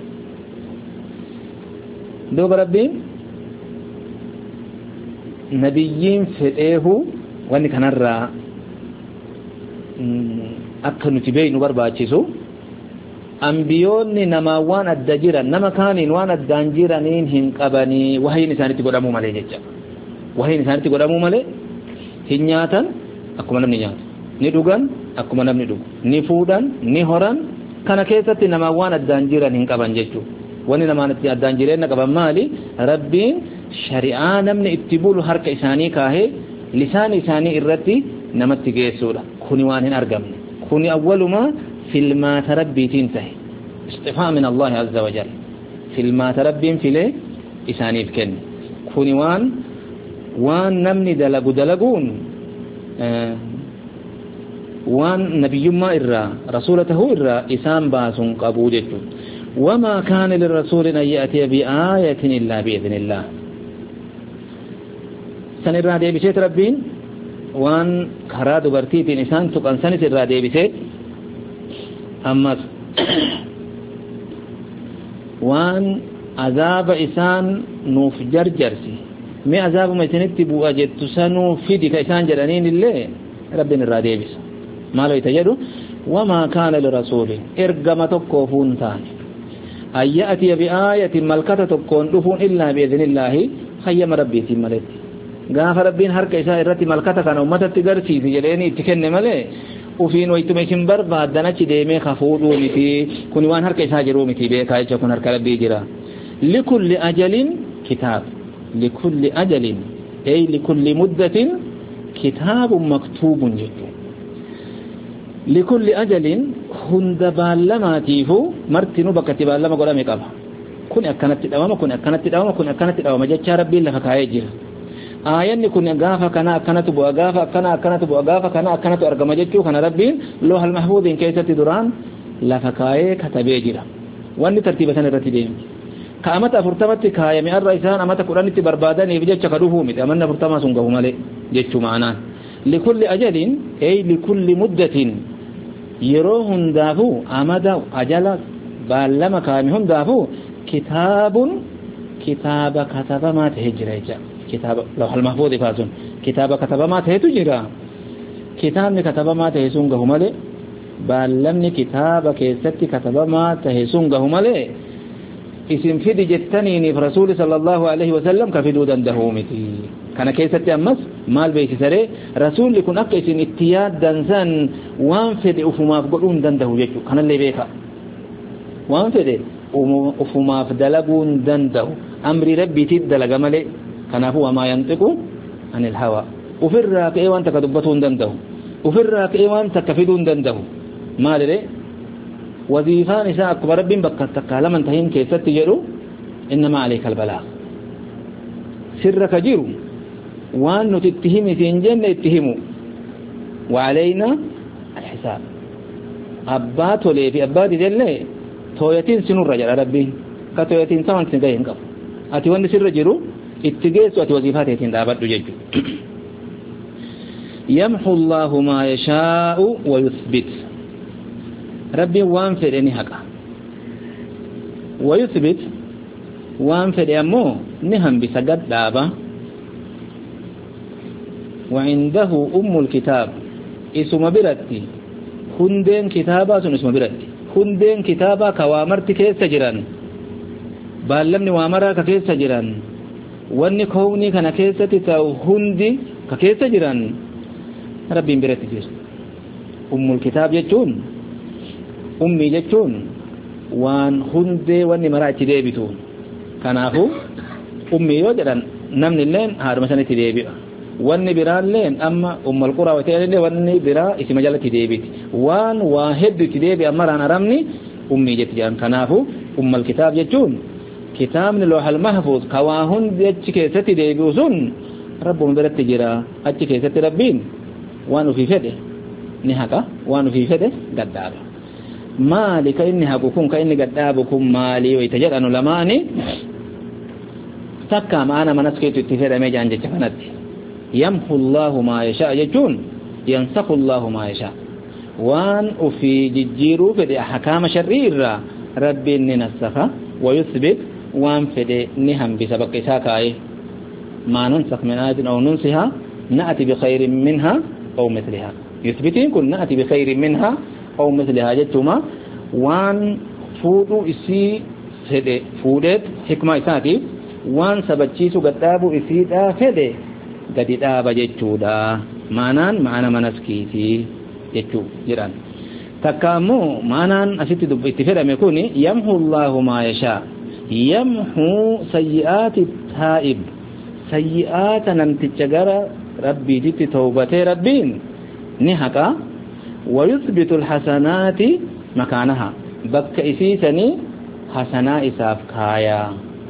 duuba rabbiin nabiyyiin fedheehu wanni kanarraa akka nuti beeynu barbaachisu ambiyoonni nama waan adda jiran nama kaaniin waan addaan jiraniin hin qabanii wahiin isaanitti godhamuu malee jecha wahiin isaanitti godhamuu malee hin nyaatan akkuma namni nyaatu ni dhugan akkuma namni dhugu ni fuudhan ni horan kana keessatti nama waan addaan jiran hin qaban jechuu wanni namaan addaan jireenya qaban maali rabbiin shari'aa namni itti bulu harka isaanii kaahee lisaan isaanii irratti namatti geessuudha kuni waan hin argamne kuni awwaluma filmaata rabbiitiin tahe istifaa min Allah azza wa jalla filmaata rabbiin filee isaaniif kenne kuni waan waan namni dalagu dalaguun waan nabiyyummaa irraa rasuulatahu irraa isaan baasuun qabuu jechuudha وما كان للرسول أن يأتي بآية إلا بإذن الله سنرى دي بسيت ربين وان كراد برتيت إنسان تقن سنة الرى دي بسيت أما وان عذاب إسان نوف جرجرسي مي عذاب ما يتنتبوا أجد سنو فيدي كإسان جرانين الله ربنا الرى دي بس ما لو يتجدوا وما كان للرسول إرقم تقوفون ثاني أن يأتي بآية ملكة تكون دفون إلا بإذن الله خيم ربي تملت غاف ربين هرك إساء الرتي ملكتا كان أمتا تقرسي في جليني اتكن ملي وفين ويتم كمبر بعد دناتي ديمي خفوضو متي كوني وان هرك إساء جرو متي بيكا يجا كون هرك ربي جرا لكل أجل كتاب لكل أجل أي لكل مدة كتاب مكتوب جدو لكل أجل هند بالما تيفو مرتنو بكتي بالما قرامي قبا كن أكنت الأوام كن أكنت الأوام كن أكنت الأوام جتشا ربي لك كايجر آيان كن أغافا كنا أكنت بو أغافا كنا أكنت بو أغافا كنا أكنت أرقم جتشو كنا ربي لوح المحفوظ إن كيسة دران لفكاي كتبيجر واني ترتيبة الرتيبين كأمت أفرتمت كايا من الرئيسان أمت قرآن تبربادان يفجد شكروه مت أمنا فرتما سنقه مالي جتشو معنا لكل أجل أي لكل مدة يروهن دافو أمد أجل بالما كامهن دافو كتاب كتاب كتب ما تهجر كتاب لوح المحفوظ فازون كتاب كتب ما تهجر كتاب كتب ما تهسونغه مالي بالمني كتاب كيست كتب ما تهسونغه مالي اسم فيدي جتنيني في رسول صلى الله عليه وسلم كفدودا دهومتي كان كيست أمس مال بيت سري رسول لكن أكيسين اتياد دنسان وان فدي أفما فقلون دنده يجو كان اللي بيكا وان فدي أفما فدلقون دنده أمر ربي تدلق ملي كان هو ما ينطق عن الهوى وفرق إيوان تكدبتون دنده وفرق إيوان تكفدون دنده ما لدي وظيفان إساء أكبر رب بكتك لمن تهين كيست جرو إنما عليك البلاغ سرك جرو وأن تتهم سنجن اتهموا وعلينا الحساب أبات ولي في أبات جلي تويتين سنو الرجل ربي كتويتين سوان سنجين قف أتي وان سر جرو اتقيس وأتي وظيفات يتين دابت جيجو يمحو الله ما يشاء ويثبت ربي وان فدني حقا ويثبت وان فدي امو نهم بسجد دابا وعنده ام الكتاب اسم برتي هندين كتابا سن اسم برتي هندين كتابا كوامرت كيس جيران بالمني وامرا كيس جيران واني كوني كان كيستي تو هندي كيس جيران ربي برتي جير ام الكتاب يجون أمي جتون وان هندي واني مرأتي ديبتو كانافو أمي يوجدان نمن اللين هذا مثلا تديبي واني بران لين أما أم القرى وتيالي واني برا اسم جالة تديبت وان واحد تديبي أما رانا رمني أمي جتجان كانافو أم الكتاب جتون كتاب من اللوح المحفوظ كواهن جتش تديبي وزن رب مبرت تجرا أجي كيسة ربين وانو في فده نهاكا وانو في فده قدابا مالي كإني هبكم كإني قدابكم مالي ويتجد أنه لماني تكا معنا منسكيت اتفاد ميجان جتفنت يمحو الله ما يشاء يجون ينسخ الله ما يشاء وان أفي ججيرو فدي أحكام شرير ربي ننسخ ويثبت وان فدي نهم بسبق ساكاي ما ننسخ من آية أو ننسها نأتي بخير منها أو مثلها يثبتين كن نأتي بخير منها أو مثلها جتما وان فودو إسي فدي فودت حكمة إساتي وان سبتشيسو قدابو إسي دا فدي قد دابا جتشو دا مانان معنا منسكيتي جتشو جران تكامو مانان أسيتي دب اتفاد ميكوني يمحو الله ما يشاء يمحو سيئات التائب سيئات نمتججر ربي جت توبتي ربين نهكا ويثبت الحسنات مكانها بك إسيسني حسناء إساف كايا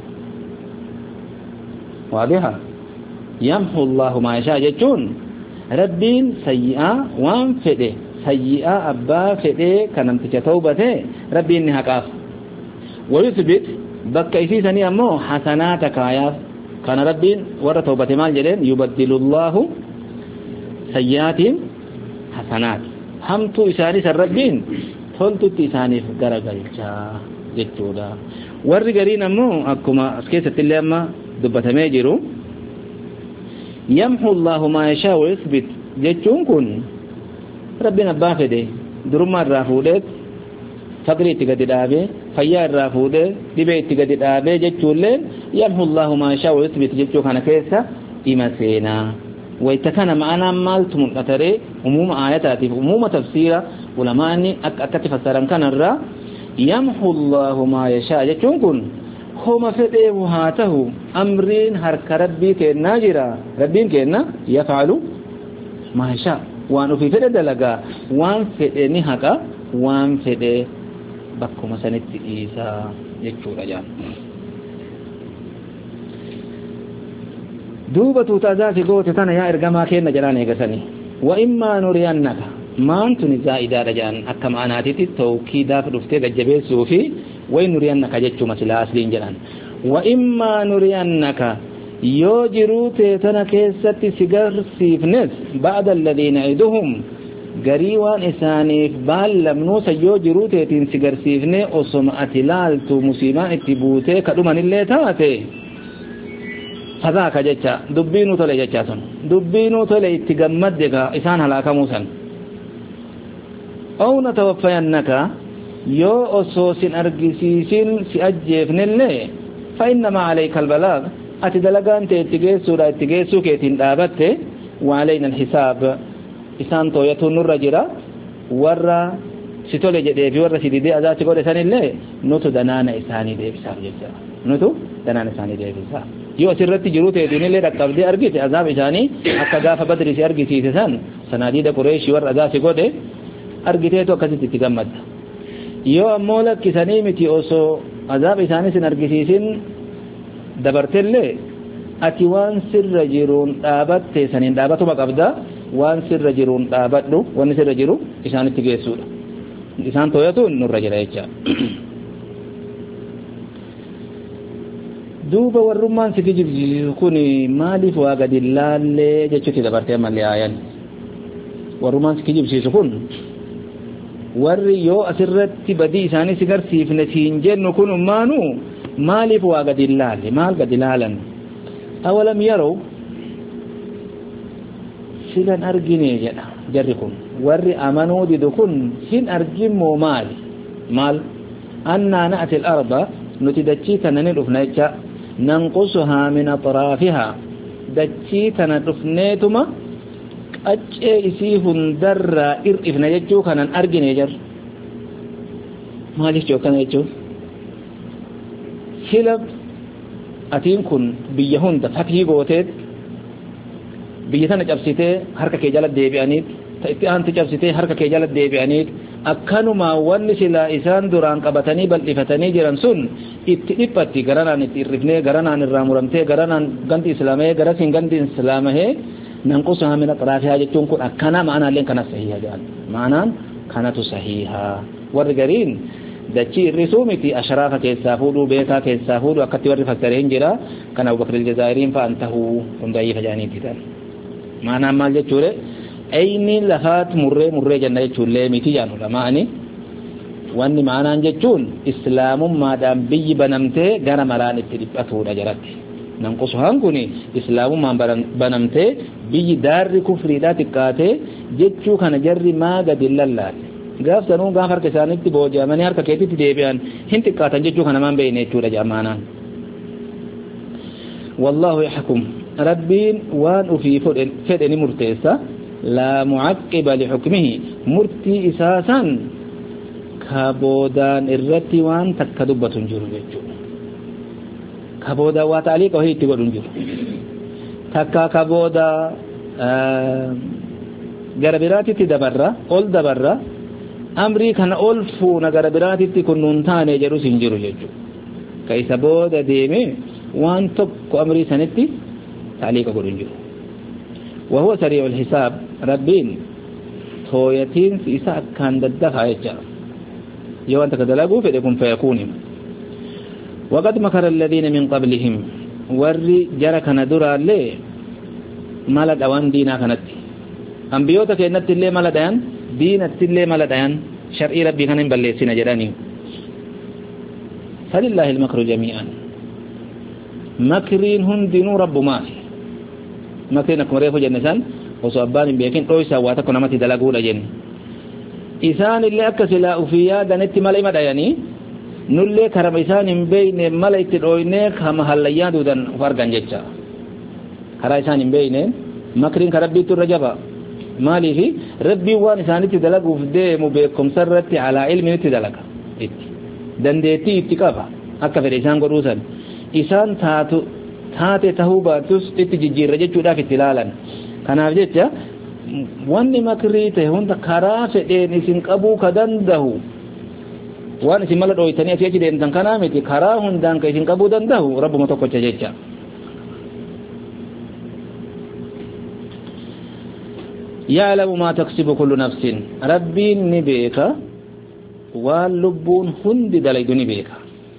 واضحة يمحو الله ما يشاء جتون ربين سيئة وان فده سيئة أبا فده كنمتج توبته ربين نهكاف ويثبت بك إسيسني أمو حسنات كايا كان ربين ورى توبة مال جلين يبدل الله سيئات حسنات همتو إساني سربين تولتو إساني غرغلچا جچودا warri gariin ammoo akkuma as keessatti illee amma dubbatamee jiru yamhu Allahu ma yasha wa yuthbit jechuun kun rabbiin abbaa fedhe durummaa irraa fuudhee faqrii itti gadi dhaabee fayyaa irraa fuudhee dhibee itti gadi dhaabee jechuullee yamhu Allahu ma yasha wa yuthbit jechuu kana keessa إما سينا ويتكن معنا مالت منقطري عموم آياتات عموم تفسيرا علماء أكت فسرا كان الرا يمحو الله ما يشاء يجون هما فدي وهاته أمرين هرك ربي كنا جرا ربين كنا يفعل ما يشاء وان في فدي دلغا وان فدي نهكا وان فدي بكما سنت إيسا يجون جان دوبة تزافي قوة تانا يا إرقما كينا جلاني قسني وإما نرينك ما أنتني زائدة رجان أكما أنا تتي توكيدا فرفتي قجبه سوفي وإن نرينك جتشو مثل أسلين جلان وإما نرينك يوجرو تانا كيستي سيقر سيفنس بعد الذين عيدهم قريوان إسانيف باللمنوس يوجرو تاتين سيقر سيفني أصم أتلالتو مسيمان اتبوتي كدومان اللي تاتي فذاك جتا دبينو تولي جتا سن دبينو تولي اتقمد دقا إسان هلاك موسى أو نتوفينك يو أصوص أرقسيسين سأجيفن اللي فإنما عليك البلاغ أتدلقان تتقيسو لا اتقيسو كيتين دابت وعلينا الحساب إسان تويتو نور جرا ورى ستولي جدي في ورى سيدي أذاتي قول إسان اللي نوتو دنانا إساني دي بسار جتا نوتو دنانا إساني دي بسار yoo asirratti jiru ta'e dinillee dhaqqabdee argite azaab isaanii akka gaafa badri si argisiise san sanaadiida qureeshii warra azaasi godhe argiteetu akkasitti itti gammadda yoo ammoo lakkisanii miti osoo azaab isaanii sin argisiisin dabartellee ati waan sirra jiruun dhaabatte saniin dhaabatuma qabda waan sirra jiruun dhaabadhu wanni sirra jiru isaanitti geessuudha isaan tooyatuun nurra jira jecha duuba warrummaan si kijibsiisu kun maaliif waa gadi laallee jechuutti dabartee ammallee aayan warrummaan si kijibsiisu kun warri yoo asirratti badii isaanii si garsiifne siin jennu kun ummaanu maaliif waa gadi laalle maal gadi laalan awalam yeroo silan argine jedha jarri kun warri amanuu didu kun hin argimmoo maali maal annaa na'ati al-arda nuti dachii tanani dhufna jecha ننقصها من أطرافها دجيتنا دفنيتما قجئ إسيهن درى إرئفنا يجو كان أرجن يجر ماليش جو كان يجو سلب أتين كن بيهن دفكي قوتت بيتنا جبسيته حركة كجالة ديبيانيت تأتيان تجبسيته حركة كجالة ديبيانيت أكانما ونسلا إسان دران قبتني بل إفتني جران سن itti dhiphatti garanaan itti irrifnee garanaan irraa muramtee garanaan ganti islaamee garasin ganti islaamee nanqusaha min atraafihaa jechuun kun akkana ma'anaalleen kana sahiha jedhan ma'anaan kanatu sahiha warri gariin dachii irrisuu miti ashraafa keessaa fuudhuu beekaa keessaa fuudhuu akkatti warri fassaree hin jira kan Abubakr al-Jazaa'iriin fa'an tahuu hundaayyii fajaaniitti tan ma'anaan maal jechuudha ayni lafaat murree murree janna jechuullee miti jaan ulamaa'ani wanni maanaan jechuun islaamummaadhaan biyyi banamtee gara maraan itti dhiphatuudha jaratti nanqusuhaan kun islaamummaan banamtee biyyi daarri kufriidhaa xiqqaatee jechuu kana jarri maa gadi lallaale gaaf sanuu gaaf harka isaanitti booji'amanii harka keetitti deebi'an hin xiqqaatan jechuu kana maan beeyne jechuudha jaamaanaan wallahu yahkum rabbiin waan ufii fedhe ni murteessa laa mucaqqiba lihukmihi murtii isaasan kabodaan irratti waan takka dubbatun jiru jechuudha kabooda waa taaliiqa wahii itti godhun jiru takka kabooda gara biraatitti dabarra ol dabarra amrii kana ol fuuna gara biraatitti kun nuun taane jedhus hin jiru jechuudha ka isa booda deeme waan tokko amrii sanitti taaliiqa godhun jiru وهو سريع الحساب ربين تويتين إسا كان ددفع يجا يو أنت كدلقوا فيكون فيكون وقد مكر الذين من قبلهم ورّي جرى كندرى لي مالد أوان دينا كانت أنبيوتك إنت اللي مالدان دينت اللي مالدان شرعي ربي كان بلسين جراني فلله المكر جميعا مكرين هندنوا رب ماهي مكرين أكم ريفو جنسان وصوبان بيكين رويسا واتكو نمتي دلقوا لجن إسان اللي أكسلا أفيا دانت مالي مداياني نولي كرم إسان بين مالي تدوينيك هم هليان دودان فارغان جيجا كرا إسان بينين مكرين كربي ترجبا مالي في ربي وان إساني تدلقوا في ديم بكم سرت على علم تدلق دندتي اتكافا أكفر إسان قروسا إسان تاتو تاتي تهوباتوس اتججير رججودا في تلالا كان أفجتها واني مكري تهون كرا فدين إسان قبو كدنده وان إسان ملد أويتاني أتيجي دين تنكنا متي كرا هندان كإسان قبو دنده رب متوقع جيجا يعلم ما تكسب كل نفس ربي نبيك واللبون هند دليدني بيك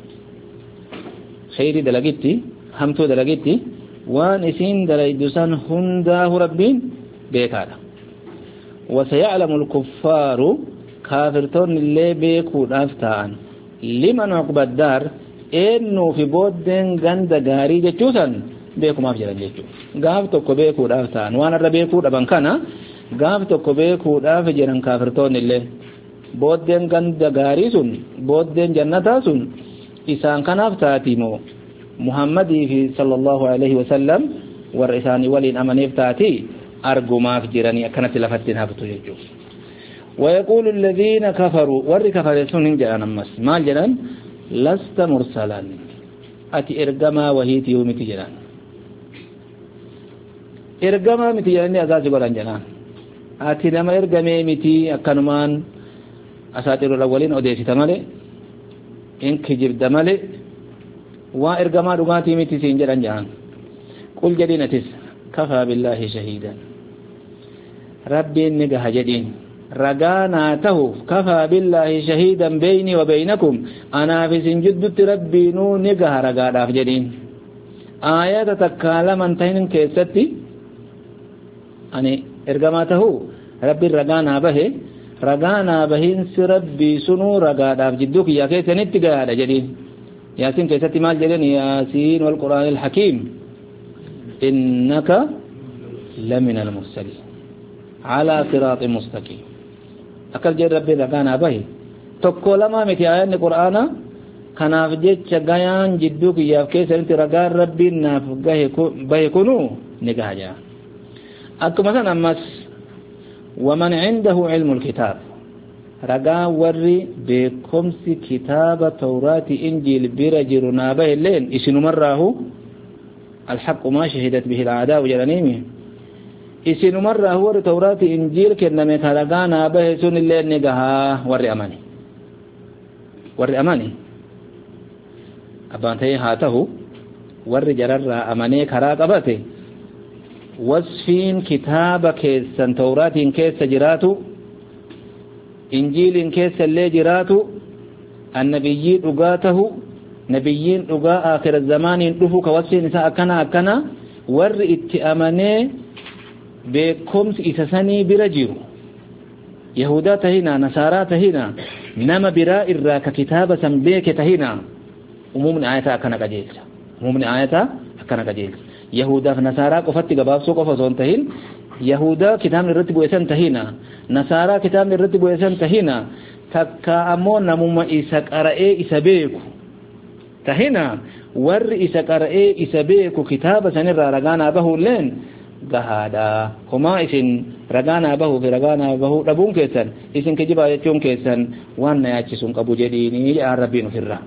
خير دلقتي همتو دلقتي وان اسين دليدسان هنده ربين بيك هذا وسيعلم الكفار كافرتون اللي بيكو دافتان لمن عقب الدار انو في بودن غند غاري جچوسن بيكو ما بجران جچو غاف توكو بيكو دافتان وانا ربيكو دبان كانا gaaf tokko beekuudhaaf jedhan kaafirtoonni illee booddeen ganda gaarii sun booddeen jannataa sun isaan kanaaf taati moo muhammadii fi sallallahu alaihi wasallam warra isaanii waliin amaneef taati argumaaf jiranii akkanatti lafatti haftu jechuudha. ويقول الذين كفروا ور كفروا سنين جاءنا مس ما جنان لست مرسلا أتي إرجما وهي تيوم تجران إرجما متجراني أزاج قران جنان ati nama ergamee miti akkanumaan asaatiirul awwaliin odeessita malee in kijibda malee waa ergamaa dhugaatii miti siin jedhan jahan qul jedhiin atis kafaa billaahi shahiidan rabbiin ni gaha jedhiin ragaa naa tahuuf kafaa billaahi shahiidan beeynii wa beeynakum anaaf isin jiddutti rabbiinuu ni gaha ragaadhaaf jedhiin aayata takkaa laman tahin keessatti ani ergamaa tahu rabbi ragaana bahe ragaana bahin si rabbi sunu ragaadhaaf jidduu kiyya keessanitti gaadha jedhin yaasin keessatti maal jedhan yaasiin wal quraanil hakiim innaka lamina al-mursalin ala siraatin mustaqiim akkas jedhe rabbi ragaana bahe tokko lama miti aayanni qur'aana kanaaf jecha gayaan jidduu kiyyaaf keessanitti ragaan rabbiin naaf bahe kunu ni gaha jaa akkuma san ammas ومن عنده علم الكتاب رجاء وري بكمس كتاب توراة إنجيل برجر نابه اللين إسن مره الحق ما شهدت به الأعداء جرانيمه إسن مره وري توراة إنجيل كنما رجاء نابه سن اللين نجها وري أماني وري أماني أبانتي هاته وري جرر أماني كراك أباته وصفين كتاب كيسن توراة كيس جراتو إنجيل كيس اللي جراتو النبيين أقاته نبيين أقاء آخر الزمان ينطفو كوصفين إساء أكنا أكنا ور اتأمني بكمس إسساني برجيرو يهودا تهينا نصارى تهينا نما براء الراك كتابة سنبيك تهينا ومومن آياتا أكنا قجيل ومومن آياتا أكنا قجيل يهودا فنصارى قفتي قبابسو قفا زونتهين يهودا كتاب الرتب ويسان تهينا نصارى كتاب الرتب ويسان تهينا تكا أمون نموما إساك أرأي إسابيكو تهينا ور إساك أرأي إسابيكو كتاب سنرى رغانا بهو لين قهادا هما إسن رغانا بهو في رغانا بهو ربون كيسان إسن كجبا يتشون كيسان وانا يأتشسون قبو جديني جاء ربين في الرا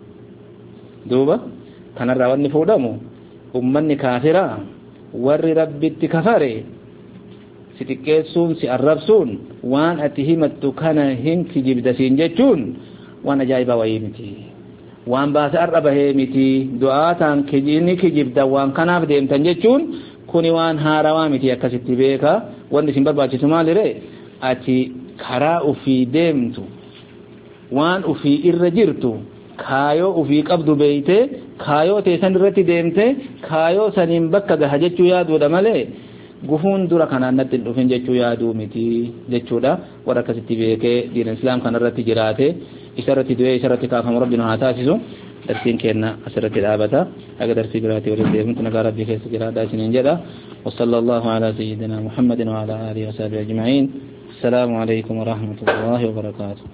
دوبا كان الراوان فودامو ummanni kaafira warri rabbitti kafare si xiqqeessuun si arrabsuun waan ati himattu kana hin kijibdasiin jechuun waan ajaa'iba wayii miti waan baasa arra bahee miti du'aataan kijibni kijibda waan kanaaf deemtan jechuun kuni waan haarawaa miti akkasitti beeka wanni isin barbaachisu maalire ati karaa ufii deemtu waan ufii irra jirtu kaayoo ufii qabdu beeyte kaayoo teessan irratti deemte kaayoo saniin bakka gaha jechuu yaaduudha malee gufuun dura kanaan natti hin dhufin jechuu yaaduu miti jechuudha warra akkasitti beekee diina islaam kanarratti jiraate isarratti du'ee isarratti kaafamu rabbiin haa taasisu darsiin kenna asirratti dhaabata aga darsii biraati waliin deemtu nagaa rabbii keessa jiraadhaa isiniin jedha وصلى الله على سيدنا محمد وعلى آله وصحبه أجمعين السلام عليكم ورحمة الله وبركاته